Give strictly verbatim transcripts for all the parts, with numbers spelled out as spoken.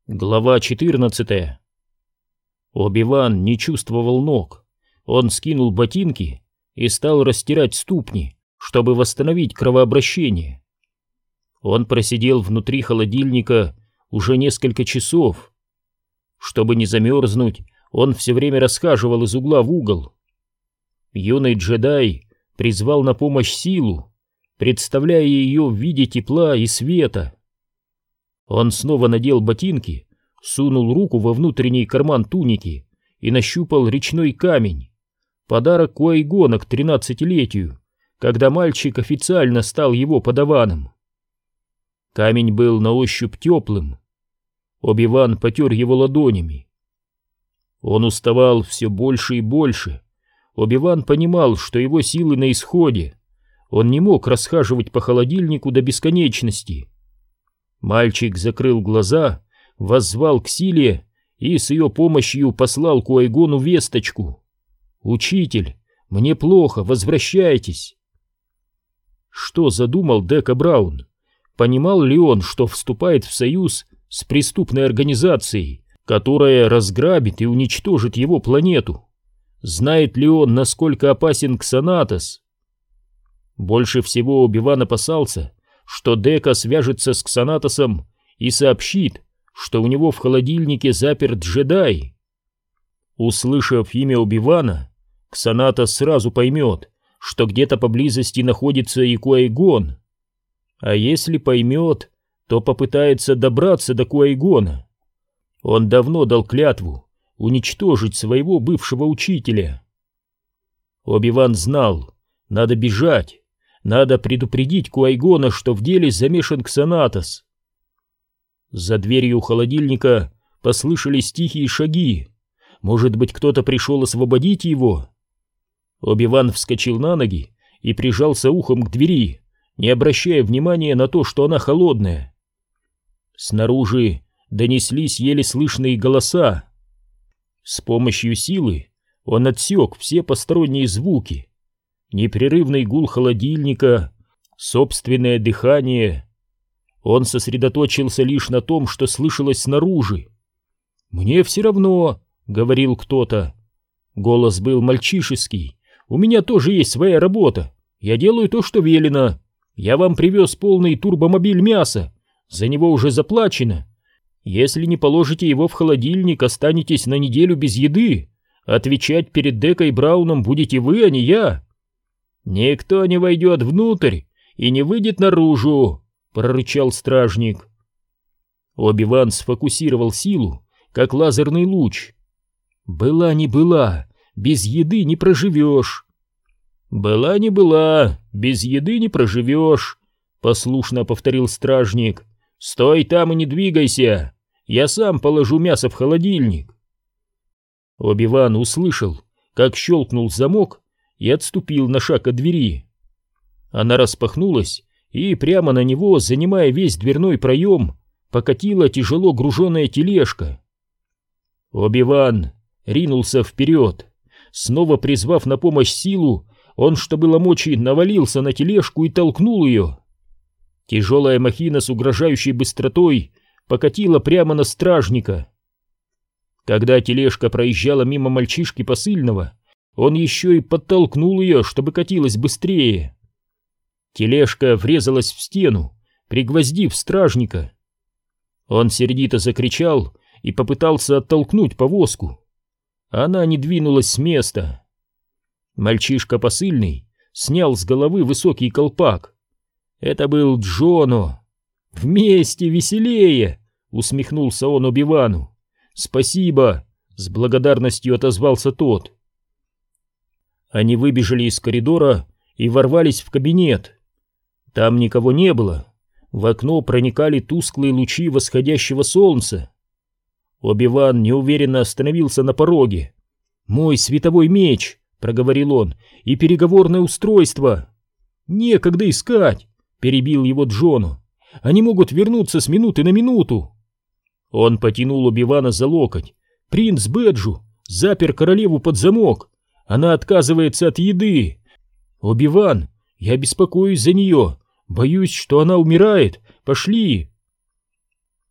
Глава четырнадцатая. Оби-Ван не чувствовал ног. Он скинул ботинки и стал растирать ступни, чтобы восстановить кровообращение. Он просидел внутри холодильника уже несколько часов. Чтобы не замерзнуть, он все время расхаживал из угла в угол. Юный джедай призвал на помощь силу, представляя ее в виде тепла и света. Он снова надел ботинки, сунул руку во внутренний карман туники и нащупал речной камень, подарок Куай-Гона к тринадцатилетию, когда мальчик официально стал его подаваном. Камень был на ощупь теплым. Оби-Ван потер его ладонями. Он уставал все больше и больше. Оби-Ван понимал, что его силы на исходе. Он не мог расхаживать по холодильнику до бесконечности. Мальчик закрыл глаза, воззвал к силе и с ее помощью послал Куай-Гону весточку. «Учитель, мне плохо, возвращайтесь!» Что задумал Дека Браун? Понимал ли он, что вступает в союз с преступной организацией, которая разграбит и уничтожит его планету? Знает ли он, насколько опасен Ксанатос? Больше всего Оби-Ван опасался, что Дека свяжется с Ксанатосом и сообщит, что у него в холодильнике заперт джедай. Услышав имя Оби-Вана, Ксанатос сразу поймет, что где-то поблизости находится и Куай-Гон. А если поймет, то попытается добраться до Куай-Гона. Он давно дал клятву уничтожить своего бывшего учителя. Оби-Ван знал, надо бежать. Надо предупредить Куай-Гона, что в деле замешан Ксанатос. За дверью холодильника послышались тихие шаги. Может быть, кто-то пришел освободить его? Оби-Ван вскочил на ноги и прижался ухом к двери, не обращая внимания на то, что она холодная. Снаружи донеслись еле слышные голоса. С помощью силы он отсек все посторонние звуки. Непрерывный гул холодильника, собственное дыхание. Он сосредоточился лишь на том, что слышалось снаружи. «Мне все равно», — говорил кто-то. Голос был мальчишеский. «У меня тоже есть своя работа. Я делаю то, что велено. Я вам привез полный турбомобиль мяса. За него уже заплачено. Если не положите его в холодильник, останетесь на неделю без еды. Отвечать перед Декой Брауном будете вы, а не я». «Никто не войдет внутрь и не выйдет наружу», — прорычал стражник. Оби-Ван сфокусировал силу, как лазерный луч. «Была не была, без еды не проживешь». «Была не была, без еды не проживешь», — послушно повторил стражник. «Стой там и не двигайся, я сам положу мясо в холодильник». Оби-Ван услышал, как щелкнул замок, и отступил на шаг от двери. Она распахнулась, и прямо на него, занимая весь дверной проем, покатила тяжело груженная тележка. Оби-Ван ринулся вперед. Снова призвав на помощь силу, он, что было мочи, навалился на тележку и толкнул ее. Тяжелая махина с угрожающей быстротой покатила прямо на стражника. Когда тележка проезжала мимо мальчишки посыльного, он еще и подтолкнул ее, чтобы катилась быстрее. Тележка врезалась в стену, пригвоздив стражника. Он сердито закричал и попытался оттолкнуть повозку. Она не двинулась с места. Мальчишка посыльный снял с головы высокий колпак. Это был Джоно. «Вместе веселее!» — усмехнулся он Оби-Вану. «Спасибо!» — с благодарностью отозвался тот. Они выбежали из коридора и ворвались в кабинет. Там никого не было. В окно проникали тусклые лучи восходящего солнца. Оби-Ван неуверенно остановился на пороге. «Мой световой меч», — проговорил он, — «и переговорное устройство». «Некогда искать», — перебил его Джону. «Они могут вернуться с минуты на минуту». Он потянул Оби-Вана за локоть. «Принц Бэджу запер королеву под замок. Она отказывается от еды. Оби-Ван, я беспокоюсь за нее. Боюсь, что она умирает. Пошли!»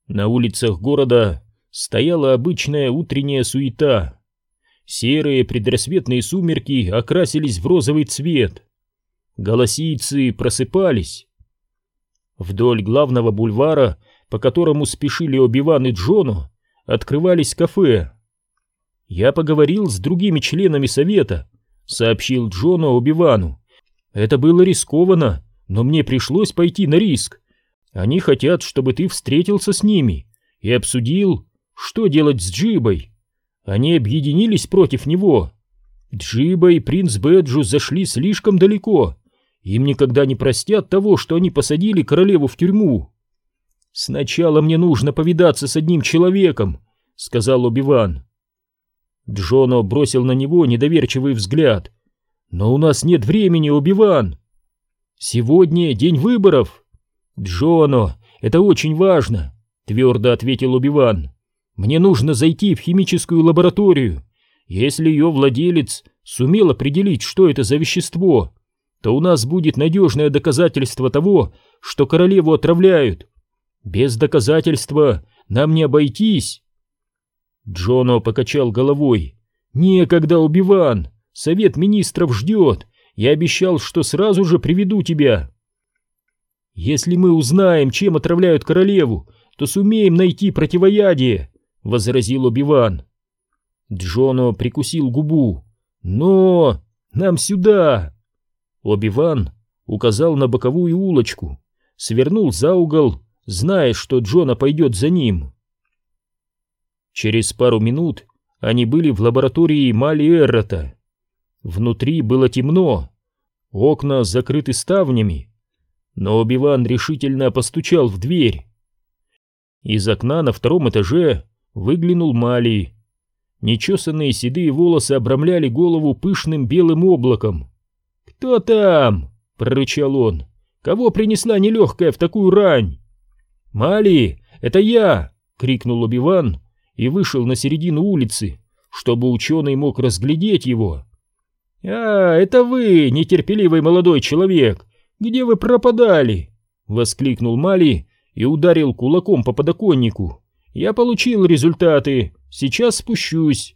На улицах города стояла обычная утренняя суета. Серые предрассветные сумерки окрасились в розовый цвет. Голосийцы просыпались. Вдоль главного бульвара, по которому спешили Оби-Ван и Джоно, открывались кафе. «Я поговорил с другими членами совета», — сообщил Джоно Оби-Вану. «Это было рискованно, но мне пришлось пойти на риск. Они хотят, чтобы ты встретился с ними и обсудил, что делать с Джибой. Они объединились против него. Джиба и принц Бэджу зашли слишком далеко. Им никогда не простят того, что они посадили королеву в тюрьму. «Сначала мне нужно повидаться с одним человеком», — сказал Оби-Ван. Джоно бросил на него недоверчивый взгляд. «Но у нас нет времени, Оби-Ван. Сегодня день выборов». «Джоно, это очень важно», — твердо ответил Оби-Ван. «Мне нужно зайти в химическую лабораторию. Если ее владелец сумел определить, что это за вещество, то у нас будет надежное доказательство того, что королеву отравляют. Без доказательства нам не обойтись». Джоно покачал головой. «Некогда, Оби-Ван, совет министров ждет. Я обещал, что сразу же приведу тебя. Если мы узнаем, чем отравляют королеву, то сумеем найти противоядие», — возразил Оби-Ван. Джоно прикусил губу. «Но нам сюда!» Оби-Ван указал на боковую улочку, свернул за угол, зная, что Джоно пойдет за ним. Через пару минут они были в лаборатории Мали Эррота. Внутри было темно, окна закрыты ставнями, но Оби-Ван решительно постучал в дверь. Из окна на втором этаже выглянул Мали. Нечесанные седые волосы обрамляли голову пышным белым облаком. «Кто там?» — прорычал он. «Кого принесла нелегкая в такую рань?» «Мали, это я!» — крикнул Оби-Ван и вышел на середину улицы, чтобы ученый мог разглядеть его. «А, это вы, нетерпеливый молодой человек! Где вы пропадали?» — воскликнул Мали и ударил кулаком по подоконнику. «Я получил результаты, сейчас спущусь».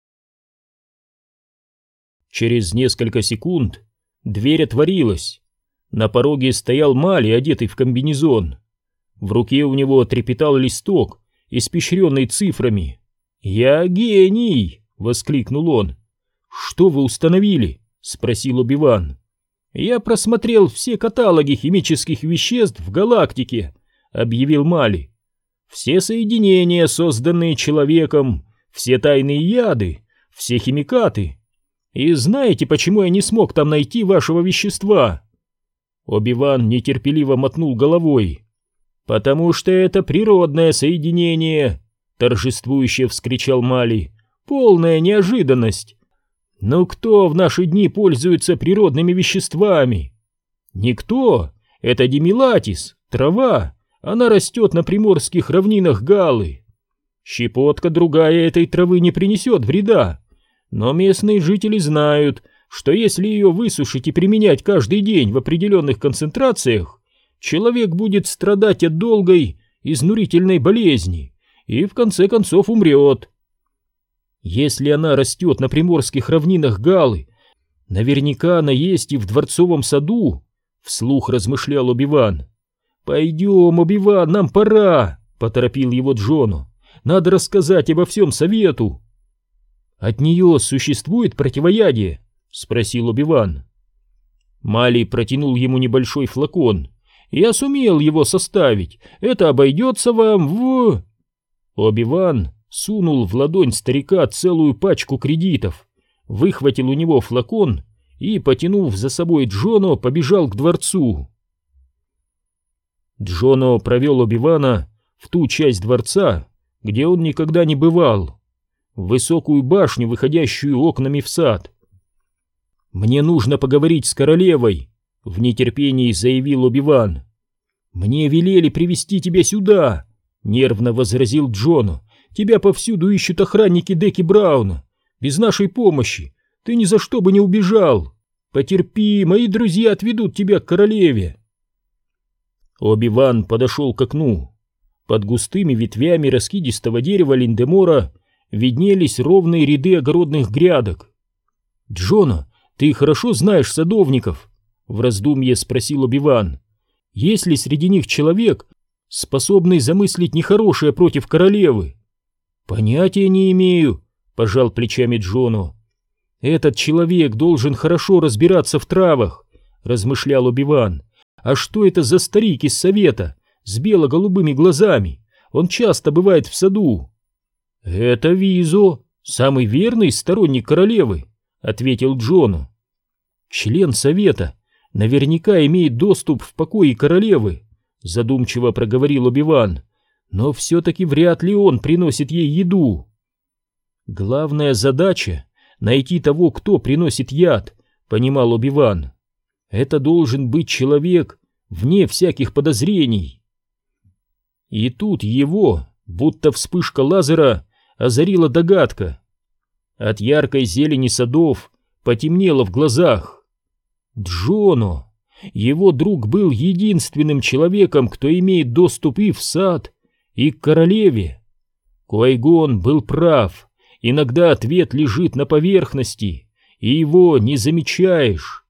Через несколько секунд дверь отворилась. На пороге стоял Мали, одетый в комбинезон. В руке у него трепетал листок, испещренный цифрами. «Я гений!» — воскликнул он. «Что вы установили?» — спросил Оби-Ван. «Я просмотрел все каталоги химических веществ в галактике», — объявил Мали. «Все соединения, созданные человеком, все тайные яды, все химикаты. И знаете, почему я не смог там найти вашего вещества?» Оби-Ван нетерпеливо мотнул головой. «Потому что это природное соединение», — торжествующе вскричал Мали. «Полная неожиданность. Но кто в наши дни пользуется природными веществами? Никто. Это демилатис, трава. Она растет на приморских равнинах Галлы. Щепотка другая этой травы не принесет вреда. Но местные жители знают, что если ее высушить и применять каждый день в определенных концентрациях, человек будет страдать от долгой, изнурительной болезни и в конце концов умрет. Если она растет на приморских равнинах Галлы, наверняка она есть и в дворцовом саду», — вслух размышлял Оби-Ван. «Пойдем, Оби-Ван, нам пора», — поторопил его Джоно. «Надо рассказать обо всем совету». «От нее существует противоядие?» — спросил Оби-Ван. Мали протянул ему небольшой флакон. «Я сумел его составить. Это обойдется вам в...» Оби-Ван сунул в ладонь старика целую пачку кредитов, выхватил у него флакон и, потянув за собой Джоно, побежал к дворцу. Джоно провел Оби-Вана в ту часть дворца, где он никогда не бывал, в высокую башню, выходящую окнами в сад. «Мне нужно поговорить с королевой», — в нетерпении заявил Оби-Ван. «Мне велели привести тебя сюда», — нервно возразил Джоно. «Тебя повсюду ищут охранники Деки Брауна. Без нашей помощи ты ни за что бы не убежал. Потерпи, мои друзья отведут тебя к королеве». Оби-Ван подошел к окну. Под густыми ветвями раскидистого дерева линдемора виднелись ровные ряды огородных грядок. «Джоно, ты хорошо знаешь садовников?» — в раздумье спросил Оби-Ван. «Есть ли среди них человек, способный замыслить нехорошее против королевы?» «Понятия не имею», — пожал плечами Джоно. «Этот человек должен хорошо разбираться в травах», — размышлял Оби-Ван. «А что это за старик из совета с бело-голубыми глазами? Он часто бывает в саду». «Это Визо, самый верный сторонник королевы», — ответил Джону. «Член совета наверняка имеет доступ в покои королевы», — задумчиво проговорил Оби-Ван. «Но все-таки вряд ли он приносит ей еду». «Главная задача — найти того, кто приносит яд», — понимал Оби-Ван. «Это должен быть человек вне всяких подозрений». И тут его, будто вспышка лазера, озарила догадка. От яркой зелени садов потемнело в глазах. Джоно, его друг, был единственным человеком, кто имеет доступ и в сад, и к королеве. Куай-Гон был прав, иногда ответ лежит на поверхности, и его не замечаешь.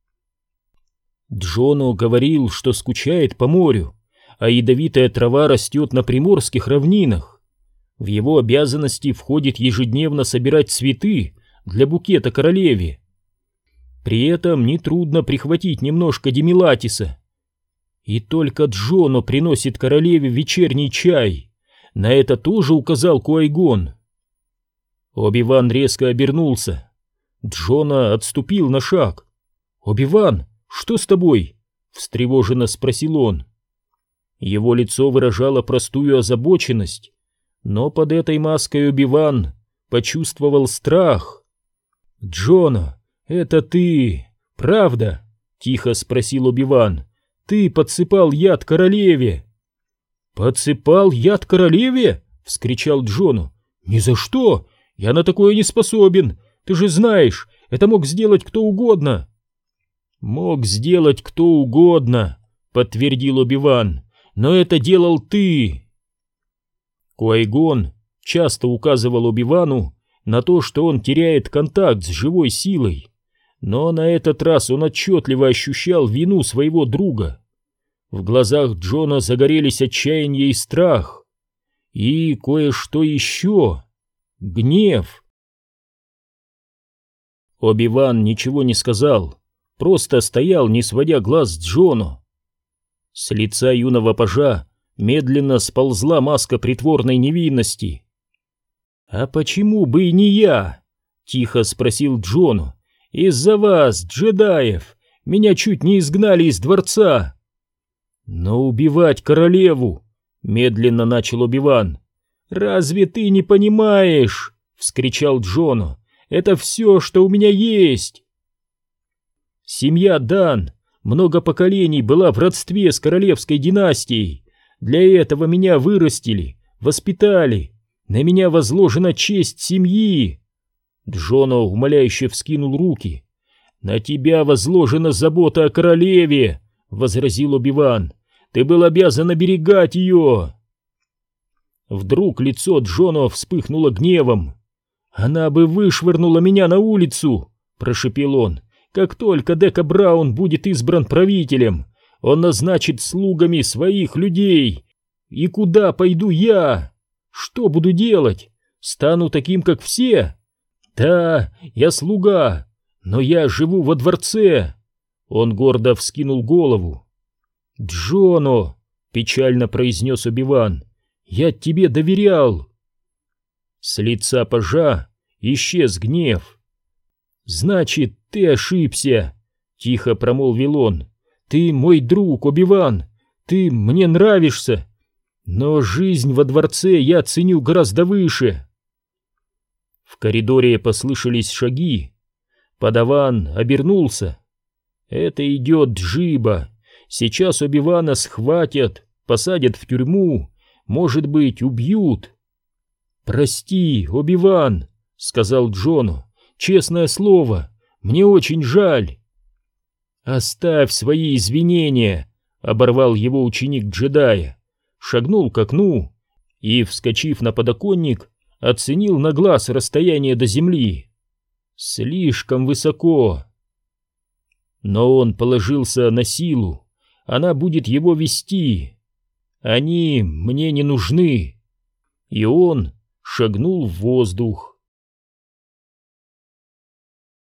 Джоно говорил, что скучает по морю, а ядовитая трава растет на приморских равнинах. В его обязанности входит ежедневно собирать цветы для букета королеве. При этом нетрудно прихватить немножко демилатиса. И только Джоно приносит королеве вечерний чай. На это тоже указал Куай-Гон. Оби-Ван резко обернулся. Джоно отступил на шаг. «Оби-Ван, что с тобой?» — встревоженно спросил он. Его лицо выражало простую озабоченность, но под этой маской Оби-Ван почувствовал страх. «Джоно, это ты, правда?» — тихо спросил Оби-Ван. «Ты подсыпал яд королеве». «Подсыпал яд королеве?» — вскричал Джоно. «Ни за что! Я на такое не способен! Ты же знаешь, это мог сделать кто угодно!» «Мог сделать кто угодно», — подтвердил Оби-Ван, — «но это делал ты». Куай-Гон часто указывал Оби-Вану на то, что он теряет контакт с живой силой, но на этот раз он отчетливо ощущал вину своего друга. В глазах Джона загорелись отчаяние и страх, и кое-что еще — гнев. Оби-Ван ничего не сказал, просто стоял, не сводя глаз с Джону. С лица юного пажа медленно сползла маска притворной невинности. «А почему бы и не я?» — тихо спросил Джону. «Из-за вас, джедаев, меня чуть не изгнали из дворца». «Но убивать королеву!» — медленно начал Оби-Ван. «Разве ты не понимаешь?» — вскричал Джону. «Это все, что у меня есть!» Семья Дан много поколений была в родстве с королевской династией. Для этого меня вырастили, воспитали. На меня возложена честь семьи. Джоно умоляюще вскинул руки. «На тебя возложена забота о королеве», — возразил Оби-Ван. «Ты был обязан оберегать ее». Вдруг лицо Джоно вспыхнуло гневом. «Она бы вышвырнула меня на улицу», — прошепел он. «Как только Дека Браун будет избран правителем, он назначит слугами своих людей. И куда пойду я? Что буду делать? Стану таким, как все? Да, я слуга, но я живу во дворце». Он гордо вскинул голову. «Джоно», — печально произнес Оби-Ван, — «я тебе доверял». С лица пажа исчез гнев. «Значит, ты ошибся», — тихо промолвил он. «Ты мой друг, Оби-Ван, ты мне нравишься, но жизнь во дворце я ценю гораздо выше». В коридоре послышались шаги. Подаван обернулся. «Это идет Джиба. Сейчас Оби-Вана схватят, посадят в тюрьму, может быть, убьют». «Прости, Оби-Ван», — сказал Джону. «Честное слово, мне очень жаль». «Оставь свои извинения», — оборвал его ученик джедая. шагнул к окну и, вскочив на подоконник, оценил на глаз расстояние до земли. Слишком высоко. Но он положился на силу, она будет его вести. Они мне не нужны. И он шагнул в воздух.